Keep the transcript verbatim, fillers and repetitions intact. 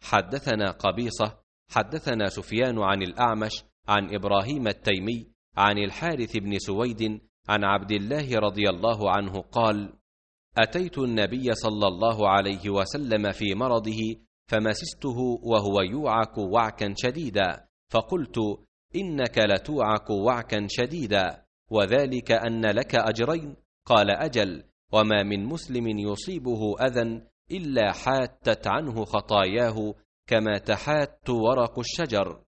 حدثنا قبيصة حدثنا سفيان عن الأعمش عن إبراهيم التيمي عن الحارث بن سويد عن عبد الله رضي الله عنه قال: أتيت النبي صلى الله عليه وسلم في مرضه فمسسته وهو يوعك وعكا شديدا، فقلت: إنك لتوعك وعكا شديدا، وذلك أن لك أجرين. قال: أجل، وما من مسلم يصيبه أذى إلا حاتت عنه خطاياه كما تحات ورق الشجر.